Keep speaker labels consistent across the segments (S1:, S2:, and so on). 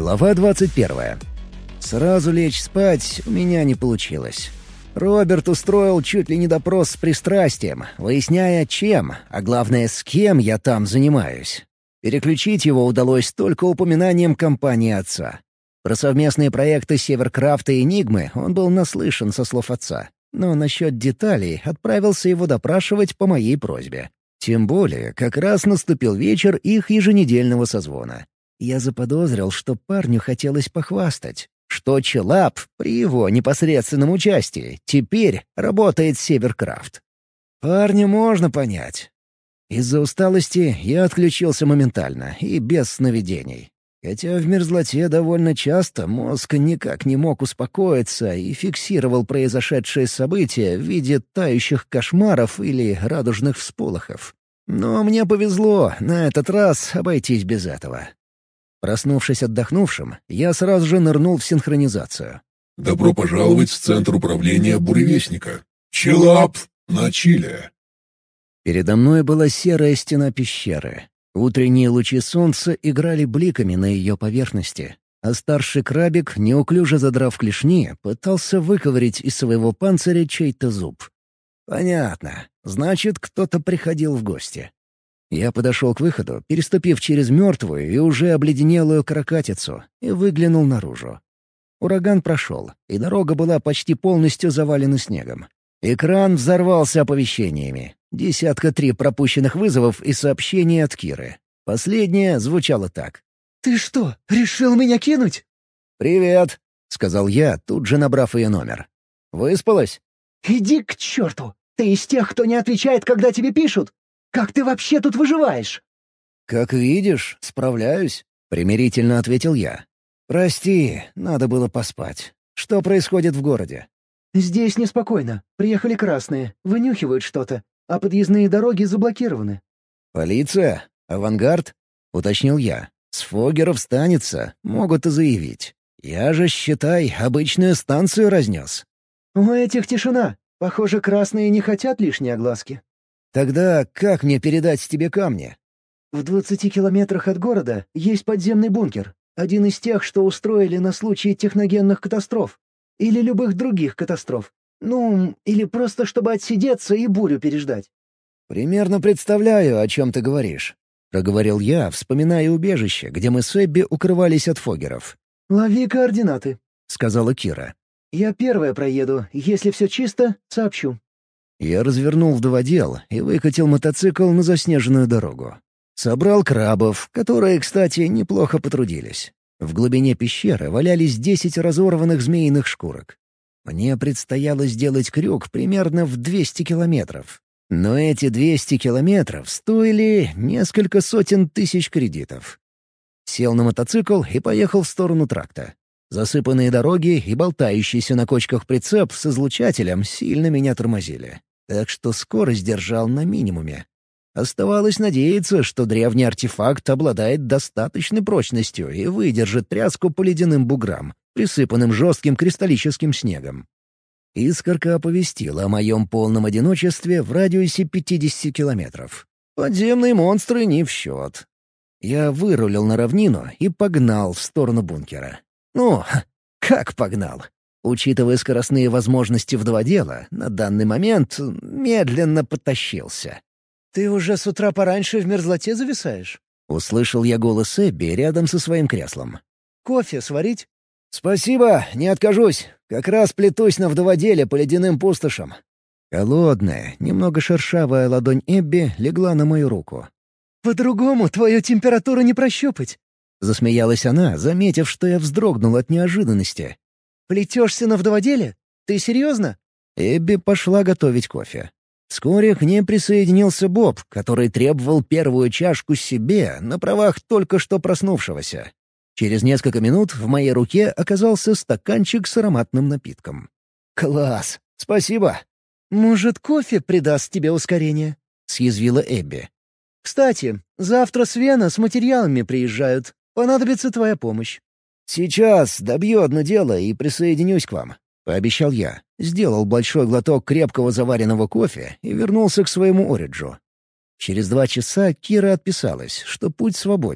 S1: Глава 21. Сразу лечь спать у меня не получилось. Роберт устроил чуть ли не допрос с пристрастием, выясняя, чем, а главное, с кем я там занимаюсь. Переключить его удалось только упоминанием компании отца. Про совместные проекты Северкрафта и Энигмы он был наслышан со слов отца, но насчет деталей отправился его допрашивать по моей просьбе. Тем более, как раз наступил вечер их еженедельного созвона. Я заподозрил, что парню хотелось похвастать, что Челап при его непосредственном участии теперь работает Северкрафт. Парня можно понять. Из-за усталости я отключился моментально и без сновидений. Хотя в мерзлоте довольно часто мозг никак не мог успокоиться и фиксировал произошедшие события в виде тающих кошмаров или радужных всполохов. Но мне повезло на этот раз обойтись без этого. Проснувшись отдохнувшим, я сразу же нырнул в синхронизацию.
S2: «Добро пожаловать в Центр управления Буревестника. Челап на Чиле».
S1: Передо мной была серая стена пещеры. Утренние лучи солнца играли бликами на ее поверхности, а старший крабик, неуклюже задрав клешни, пытался выковырять из своего панциря чей-то зуб. «Понятно. Значит, кто-то приходил в гости». Я подошел к выходу, переступив через мертвую и уже обледенелую каракатицу, и выглянул наружу. Ураган прошел, и дорога была почти полностью завалена снегом. Экран взорвался оповещениями. 3 пропущенных вызовов и сообщений от Киры. Последнее звучало так.
S3: «Ты что, решил меня кинуть?»
S1: «Привет», — сказал я, тут же набрав ее номер. «Выспалась?»
S3: «Иди к черту! Ты из тех, кто не отвечает, когда тебе пишут? Как ты вообще тут выживаешь?»
S1: «Как видишь, справляюсь», — примирительно ответил я. «Прости, надо было поспать. Что происходит в городе?»
S3: «Здесь неспокойно. Приехали красные, вынюхивают что-то, а подъездные дороги заблокированы».
S1: «Полиция? Авангард?» — уточнил я. «С фоггеров станется, могут и заявить. Я же, считай, обычную станцию разнес».
S3: «У этих тишина. Похоже, красные не хотят лишней огласки».
S1: «Тогда как мне передать тебе камни?»
S3: «В 20 километрах от города есть подземный бункер. Один из тех, что устроили на случай техногенных катастроф. Или любых других катастроф. Ну, или просто чтобы отсидеться и бурю переждать».
S1: «Примерно представляю, о чем ты говоришь», — проговорил я, вспоминая убежище, где мы с Эбби укрывались от фоггеров.
S3: «Лови координаты», —
S1: сказала Кира.
S3: «Я первая проеду. Если все чисто, сообщу».
S1: Я развернул вдоводел и выкатил мотоцикл на заснеженную дорогу. Собрал крабов, которые, кстати, неплохо потрудились. В глубине пещеры валялись 10 разорванных змеиных шкурок. Мне предстояло сделать крюк примерно в 200 километров. Но эти 200 километров стоили несколько сотен тысяч кредитов. Сел на мотоцикл и поехал в сторону тракта. Засыпанные дороги и болтающийся на кочках прицеп с излучателем сильно меня тормозили. Так что скорость держал на минимуме. Оставалось надеяться, что древний артефакт обладает достаточной прочностью и выдержит тряску по ледяным буграм, присыпанным жестким кристаллическим снегом. Искорка оповестила о моем полном одиночестве в радиусе 50 километров. Подземные монстры не в счет. Я вырулил на равнину и погнал в сторону бункера. Ну, как погнал? Учитывая скоростные возможности вдоводела, на данный момент медленно потащился.
S3: «Ты уже с утра пораньше в мерзлоте зависаешь?»
S1: — услышал я голос Эбби рядом со своим креслом.
S3: «Кофе сварить?»
S1: «Спасибо, не откажусь. Как раз плетусь на вдоводеле по ледяным пустошам». Холодная, немного шершавая ладонь Эбби легла на мою руку.
S3: «По-другому твою температуру не прощупать»,
S1: — засмеялась она, заметив, что я вздрогнул от неожиданности.
S3: «Плетешься на вдоводеле? Ты серьезно?»
S1: Эбби пошла готовить кофе. Вскоре к ней присоединился Боб, который требовал первую чашку себе на правах только что проснувшегося. Через несколько минут в моей руке оказался стаканчик с ароматным напитком. «Класс! Спасибо!»
S3: «Может, кофе придаст тебе ускорение?»
S1: — съязвила Эбби.
S3: «Кстати, завтра с Вена с материалами приезжают. Понадобится твоя помощь».
S1: «Сейчас добью одно дело и присоединюсь к вам», — пообещал я. Сделал большой глоток крепкого заваренного кофе и вернулся к своему Ориджу. Через 2 часа Кира отписалась, что путь свободен.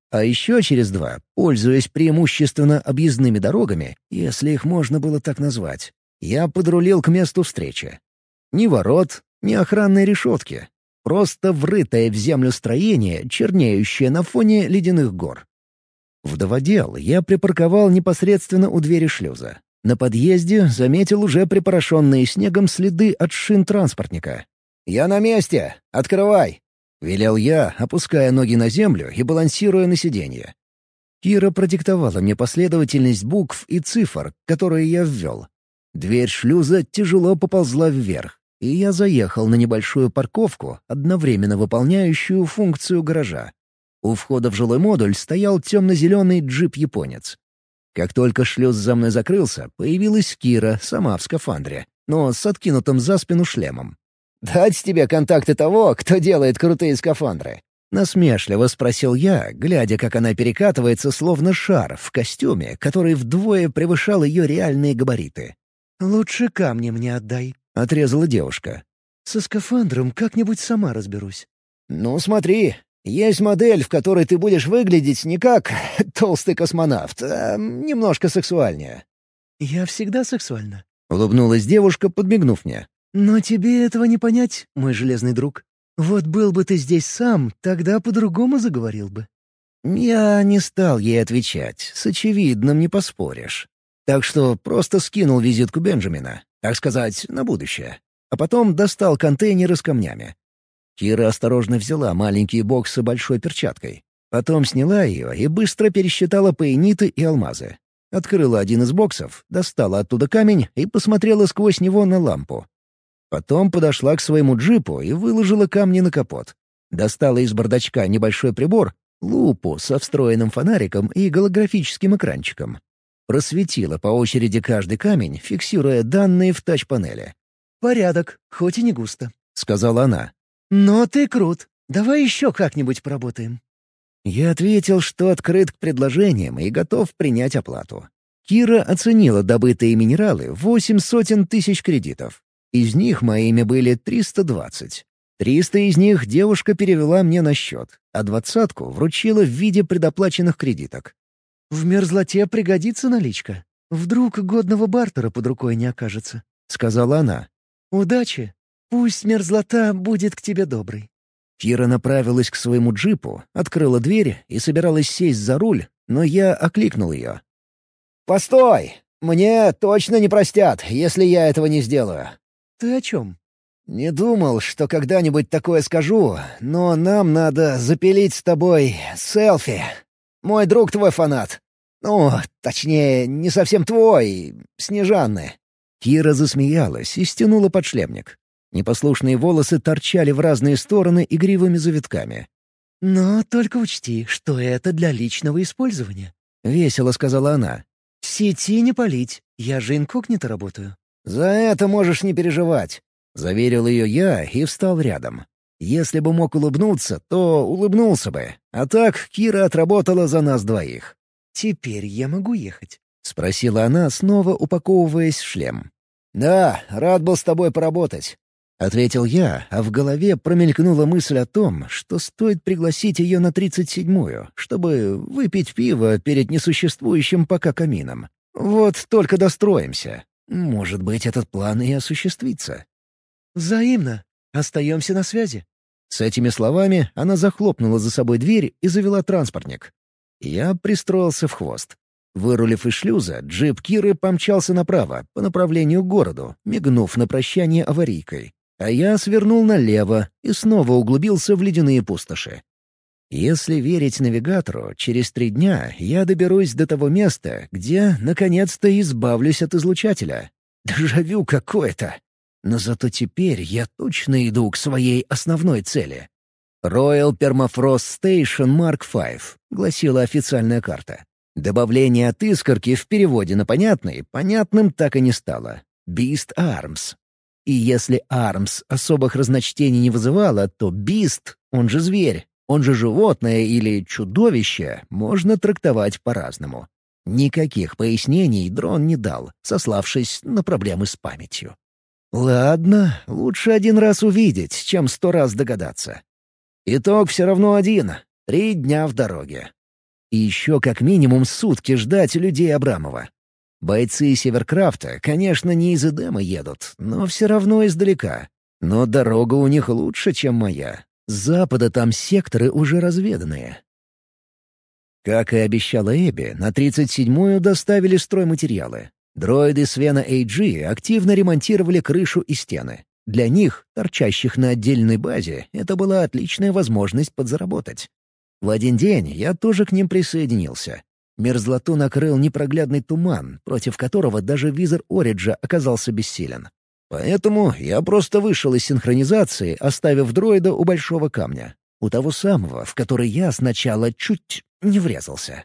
S1: А еще через 2, пользуясь преимущественно объездными дорогами, если их можно было так назвать, я подрулил к месту встречи. Ни ворот, ни охранной решетки. Просто врытое в землю строение, чернеющее на фоне ледяных гор. Вдоводел я припарковал непосредственно у двери шлюза. На подъезде заметил уже припорошенные снегом следы от шин транспортника. «Я на месте! Открывай!» — велел я, опуская ноги на землю и балансируя на сиденье. Кира продиктовала мне последовательность букв и цифр, которые я ввел. Дверь шлюза тяжело поползла вверх, и я заехал на небольшую парковку, одновременно выполняющую функцию гаража. У входа в жилой модуль стоял темно-зеленый джип-японец. Как только шлюз за мной закрылся, появилась Кира, сама в скафандре, но с откинутым за спину шлемом. «Дать тебе контакты того, кто делает крутые скафандры?» — насмешливо спросил я, глядя, как она перекатывается, словно шар, в костюме, который вдвое превышал ее реальные габариты.
S3: «Лучше камни мне отдай»,
S1: — отрезала девушка.
S3: «Со скафандром как-нибудь сама разберусь».
S1: «Ну, смотри, есть модель, в которой ты будешь выглядеть не как толстый космонавт, а немножко сексуальнее».
S3: «Я всегда сексуальна»,
S1: — улыбнулась девушка, подмигнув мне.
S3: «Но тебе этого не понять, мой железный друг. Вот был бы ты здесь сам, тогда по-другому заговорил бы».
S1: Я не стал ей отвечать, с очевидным не поспоришь. Так что просто скинул визитку Бенджамина, так сказать, на будущее. А потом достал контейнеры с камнями. Кира осторожно взяла маленькие боксы большой перчаткой. Потом сняла ее и быстро пересчитала паэниты и алмазы. Открыла один из боксов, достала оттуда камень и посмотрела сквозь него на лампу. Потом подошла к своему джипу и выложила камни на капот. Достала из бардачка небольшой прибор, лупу со встроенным фонариком и голографическим экранчиком. Просветила по очереди каждый камень, фиксируя данные в тач-панели.
S3: «Порядок, хоть и не густо»,
S1: — сказала она.
S3: «Но ты крут. Давай еще как-нибудь поработаем».
S1: Я ответил, что открыт к предложениям и готов принять оплату. Кира оценила добытые минералы 800 тысяч кредитов. Из них моими были 320. 300 из них девушка перевела мне на счет, а 20-ку вручила в виде предоплаченных кредиток.
S3: «В мерзлоте пригодится наличка. Вдруг годного бартера под рукой не окажется»,
S1: — сказала она.
S3: «Удачи. Пусть мерзлота будет к тебе доброй».
S1: Кира направилась к своему джипу, открыла дверь и собиралась сесть за руль, но я окликнул ее. «Постой! Мне точно не простят, если я этого не сделаю».
S3: «Ты о чем?»
S1: «Не думал, что когда-нибудь такое скажу, но нам надо запилить с тобой селфи. Мой друг твой фанат. Ну, точнее, не совсем твой, Снежанны». Кира засмеялась и стянула подшлемник. Непослушные волосы торчали в разные стороны игривыми завитками.
S3: «Но только учти, что это для личного использования»,
S1: — весело сказала она.
S3: «В сети не палить, я же инкогнито работаю».
S1: «За это можешь не переживать», — заверил ее я и встал рядом. Если бы мог улыбнуться, то улыбнулся бы, а так Кира отработала за нас двоих.
S3: «Теперь я могу ехать?»
S1: — спросила она, снова упаковываясь в шлем. «Да, рад был с тобой поработать», — ответил я, а в голове промелькнула мысль о том, что стоит пригласить ее на 37-ю, чтобы выпить пиво перед несуществующим пока камином. Вот только достроимся. Может быть, этот план и осуществится.
S3: «Взаимно. Остаемся на связи».
S1: С этими словами она захлопнула за собой дверь и завела транспортник. Я пристроился в хвост. Вырулив из шлюза, джип Киры помчался направо, по направлению к городу, мигнув на прощание аварийкой. А я свернул налево и снова углубился в ледяные пустоши. Если верить навигатору, через 3 дня я доберусь до того места, где, наконец-то, избавлюсь от излучателя. Дежавю какое-то. Но зато теперь я точно иду к своей основной цели. Royal Permafrost Station Mark V, гласила официальная карта. Добавление от искорки в переводе на понятный, понятным так и не стало. Beast Arms. И если Arms особых разночтений не вызывало, то Beast, он же зверь, он же животное или чудовище, можно трактовать по-разному. Никаких пояснений дрон не дал, сославшись на проблемы с памятью. Ладно, лучше 1 раз увидеть, чем 100 раз догадаться. Итог все равно один — 3 дня в дороге. И еще как минимум сутки ждать людей Абрамова. Бойцы Северкрафта, конечно, не из Эдема едут, но все равно издалека. Но дорога у них лучше, чем моя. С запада там секторы уже разведанные. Как и обещала Эбби, на 37-ю доставили стройматериалы. Дроиды Свена AG активно ремонтировали крышу и стены. Для них, торчащих на отдельной базе, это была отличная возможность подзаработать. В один день я тоже к ним присоединился. Мерзлоту накрыл непроглядный туман, против которого даже визор Ориджа оказался бессилен. Поэтому я просто вышел из синхронизации, оставив дроида у большого камня. У того самого, в который я сначала чуть не врезался.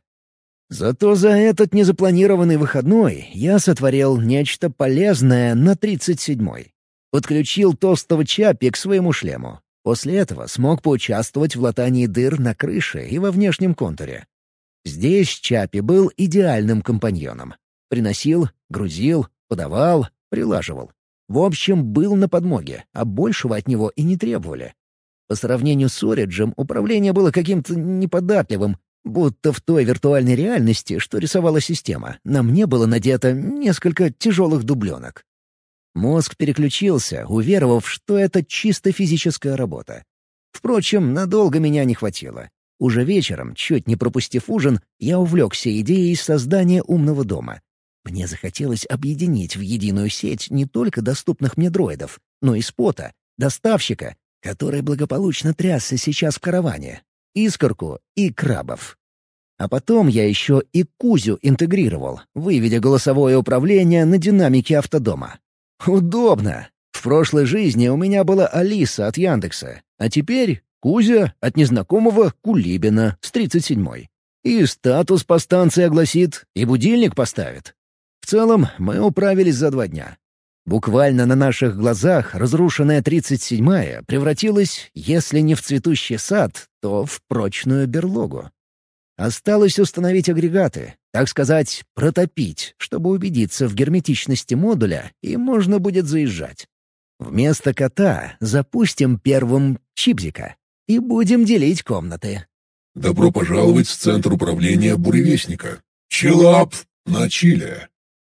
S1: Зато за этот незапланированный выходной я сотворил нечто полезное на 37-й. Подключил толстого Чаппи к своему шлему. После этого смог поучаствовать в латании дыр на крыше и во внешнем контуре. Здесь Чаппи был идеальным компаньоном. Приносил, грузил, подавал, прилаживал. В общем, был на подмоге, а большего от него и не требовали. По сравнению с Ориджем управление было каким-то неподатливым, будто в той виртуальной реальности, что рисовала система, на мне было надето несколько тяжелых дубленок. Мозг переключился, уверовав, что это чисто физическая работа. Впрочем, надолго меня не хватило. Уже вечером, чуть не пропустив ужин, я увлекся идеей создания умного дома. Мне захотелось объединить в единую сеть не только доступных мне дроидов, но и спота, доставщика, который благополучно трясся сейчас в караване, искорку и крабов. А потом я еще и Кузю интегрировал, выведя голосовое управление на динамике автодома. Удобно. В прошлой жизни у меня была Алиса от Яндекса, а теперь Кузя от незнакомого Кулибина с 37-й. И статус по станции огласит, и будильник поставит. В целом, мы управились за 2 дня. Буквально на наших глазах разрушенная 37-я превратилась, если не в цветущий сад, то в прочную берлогу. Осталось установить агрегаты, так сказать, протопить, чтобы убедиться в герметичности модуля, и можно будет заезжать. Вместо кота запустим первым чипзика и будем делить комнаты.
S2: Добро пожаловать в Центр управления Буревестника. Чилап на Чиле.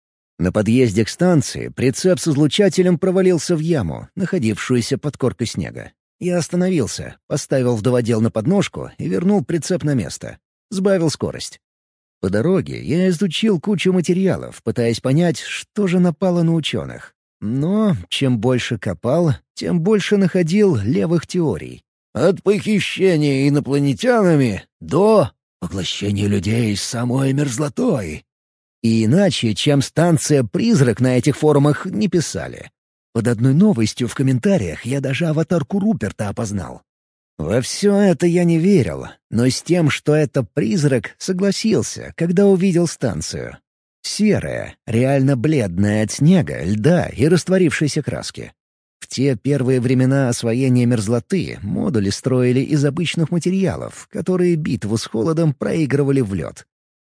S1: На подъезде к станции прицеп с излучателем провалился в яму, находившуюся под коркой снега. Я остановился, поставил вдоводел на подножку и вернул прицеп на место. Сбавил скорость. По дороге я изучил кучу материалов, пытаясь понять, что же напало на ученых. Но чем больше копал, тем больше находил левых теорий. От похищения инопланетянами до поглощения людей самой мерзлотой. И иначе, чем станция-призрак на этих форумах не писали. Под одной новостью в комментариях я даже аватарку Руперта опознал. Во все это я не верил, но с тем, что это призрак, согласился, когда увидел станцию. Серая, реально бледная от снега, льда и растворившейся краски. В те первые времена освоения мерзлоты модули строили из обычных материалов, которые битву с холодом проигрывали в лед.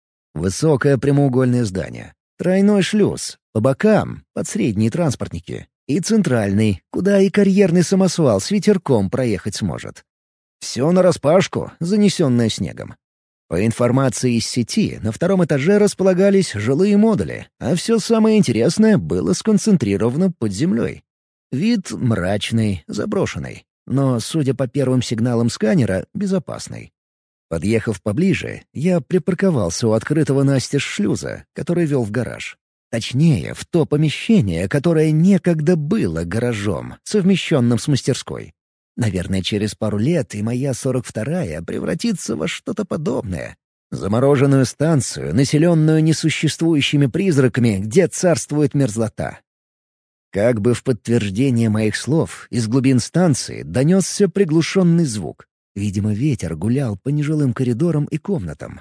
S1: Высокое прямоугольное здание, тройной шлюз, по бокам — под средние транспортники, и центральный, куда и карьерный самосвал с ветерком проехать сможет. Все нараспашку, занесенное снегом. По информации из сети, на 2-м этаже располагались жилые модули, а все самое интересное было сконцентрировано под землей. Вид мрачный, заброшенный, но, судя по первым сигналам сканера, безопасный. Подъехав поближе, я припарковался у открытого настежь шлюза, который вел в гараж. Точнее, в то помещение, которое некогда было гаражом, совмещенным с мастерской. Наверное, через пару лет и моя 42-я превратится во что-то подобное. Замороженную станцию, населенную несуществующими призраками, где царствует мерзлота. Как бы в подтверждение моих слов, из глубин станции донесся приглушенный звук. Видимо, ветер гулял по нежилым коридорам и комнатам.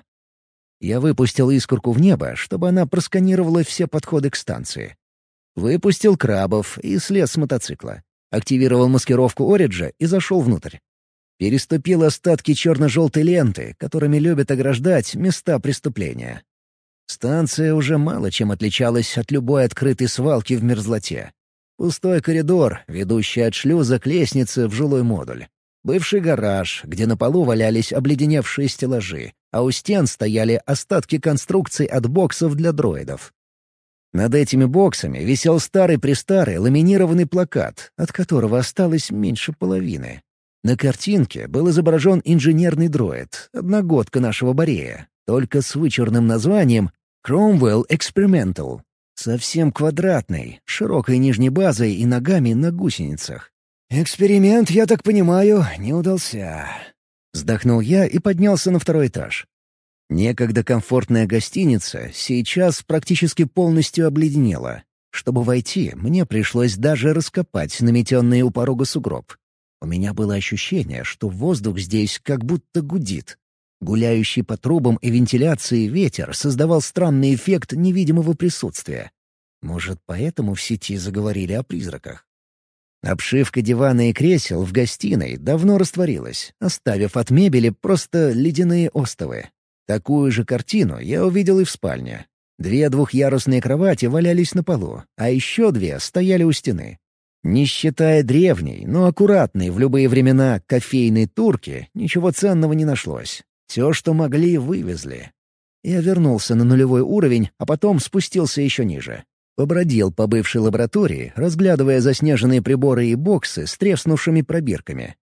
S1: Я выпустил искорку в небо, чтобы она просканировала все подходы к станции. Выпустил крабов и слез с мотоцикла. Активировал маскировку Ориджа и зашел внутрь. Переступил остатки черно-желтой ленты, которыми любят ограждать места преступления. Станция уже мало чем отличалась от любой открытой свалки в мерзлоте. Пустой коридор, ведущий от шлюза к лестнице в жилой модуль. Бывший гараж, где на полу валялись обледеневшие стеллажи, а у стен стояли остатки конструкций от боксов для дроидов. Над этими боксами висел старый-престарый ламинированный плакат, от которого осталось меньше половины. На картинке был изображен инженерный дроид, одногодка нашего Борея, только с вычурным названием «Cromwell Experimental». Совсем квадратный, широкой нижней базой и ногами на гусеницах. «Эксперимент, я так понимаю, не удался». Вздохнул я и поднялся на второй этаж. Некогда комфортная гостиница сейчас практически полностью обледенела. Чтобы войти, мне пришлось даже раскопать наметенный у порога сугроб. У меня было ощущение, что воздух здесь как будто гудит. Гуляющий по трубам и вентиляции ветер создавал странный эффект невидимого присутствия. Может, поэтому в сети заговорили о призраках? Обшивка дивана и кресел в гостиной давно растворилась, оставив от мебели просто ледяные остовы. Такую же картину я увидел и в спальне. 2 двухъярусные кровати валялись на полу, а еще 2 стояли у стены. Не считая древней, но аккуратной в любые времена кофейной турки, ничего ценного не нашлось. Все, что могли, вывезли. Я вернулся на нулевой уровень, а потом спустился еще ниже. Побродил по бывшей лаборатории, разглядывая заснеженные приборы и боксы с треснувшими пробирками.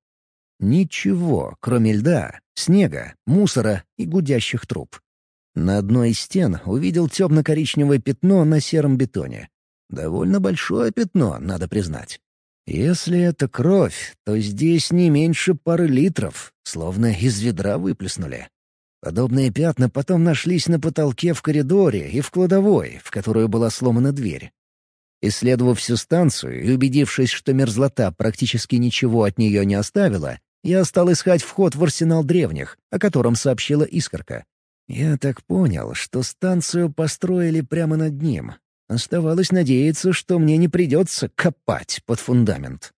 S1: Ничего, кроме льда, снега, мусора и гудящих труб. На одной из стен увидел темно-коричневое пятно на сером бетоне. Довольно большое пятно, надо признать. Если это кровь, то здесь не меньше пары литров, словно из ведра выплеснули. Подобные пятна потом нашлись на потолке в коридоре и в кладовой, в которую была сломана дверь. Исследовав всю станцию и убедившись, что мерзлота практически ничего от нее не оставила, я стал искать вход в арсенал древних, о котором сообщила Искорка. Я так понял, что станцию построили прямо над ним. Оставалось надеяться, что мне не придется копать под фундамент.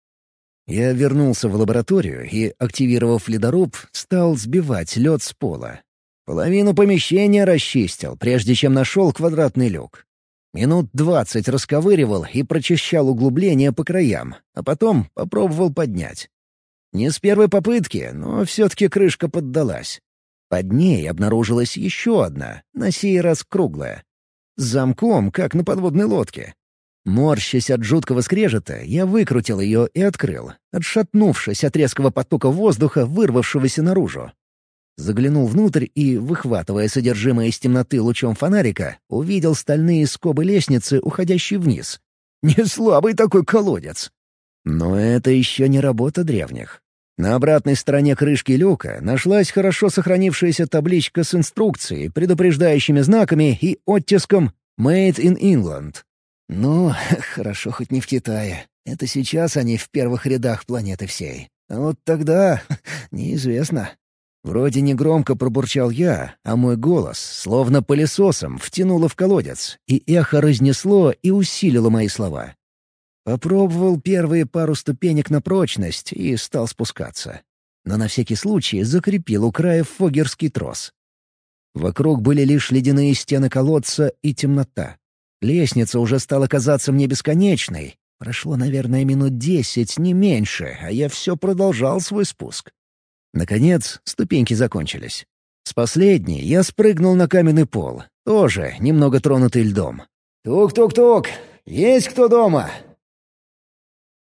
S1: Я вернулся в лабораторию и, активировав ледоруб, стал сбивать лед с пола. Половину помещения расчистил, прежде чем нашел квадратный люк. Минут 20 расковыривал и прочищал углубления по краям, а потом попробовал поднять. Не с первой попытки, но все-таки крышка поддалась. Под ней обнаружилась еще одна, на сей раз круглая. С замком, как на подводной лодке. Морщась от жуткого скрежета, я выкрутил ее и открыл, отшатнувшись от резкого потока воздуха, вырвавшегося наружу. Заглянул внутрь и, выхватывая содержимое из темноты лучом фонарика, увидел стальные скобы лестницы, уходящие вниз. Не слабый такой колодец. Но это еще не работа древних. На обратной стороне крышки люка нашлась хорошо сохранившаяся табличка с инструкцией, предупреждающими знаками и оттиском «Made in England». Ну, хорошо хоть не в Китае. Это сейчас они в первых рядах планеты всей. А вот тогда неизвестно. Вроде негромко пробурчал я, а мой голос, словно пылесосом, втянуло в колодец, и эхо разнесло и усилило мои слова. Попробовал первые пару ступенек на прочность и стал спускаться. Но на всякий случай закрепил у края фоггерский трос. Вокруг были лишь ледяные стены колодца и темнота. Лестница уже стала казаться мне бесконечной. Прошло, наверное, минут 10, не меньше, а я все продолжал свой спуск. Наконец, ступеньки закончились. С последней я спрыгнул на каменный пол, тоже немного тронутый льдом. «Тук-тук-тук! Есть кто дома?»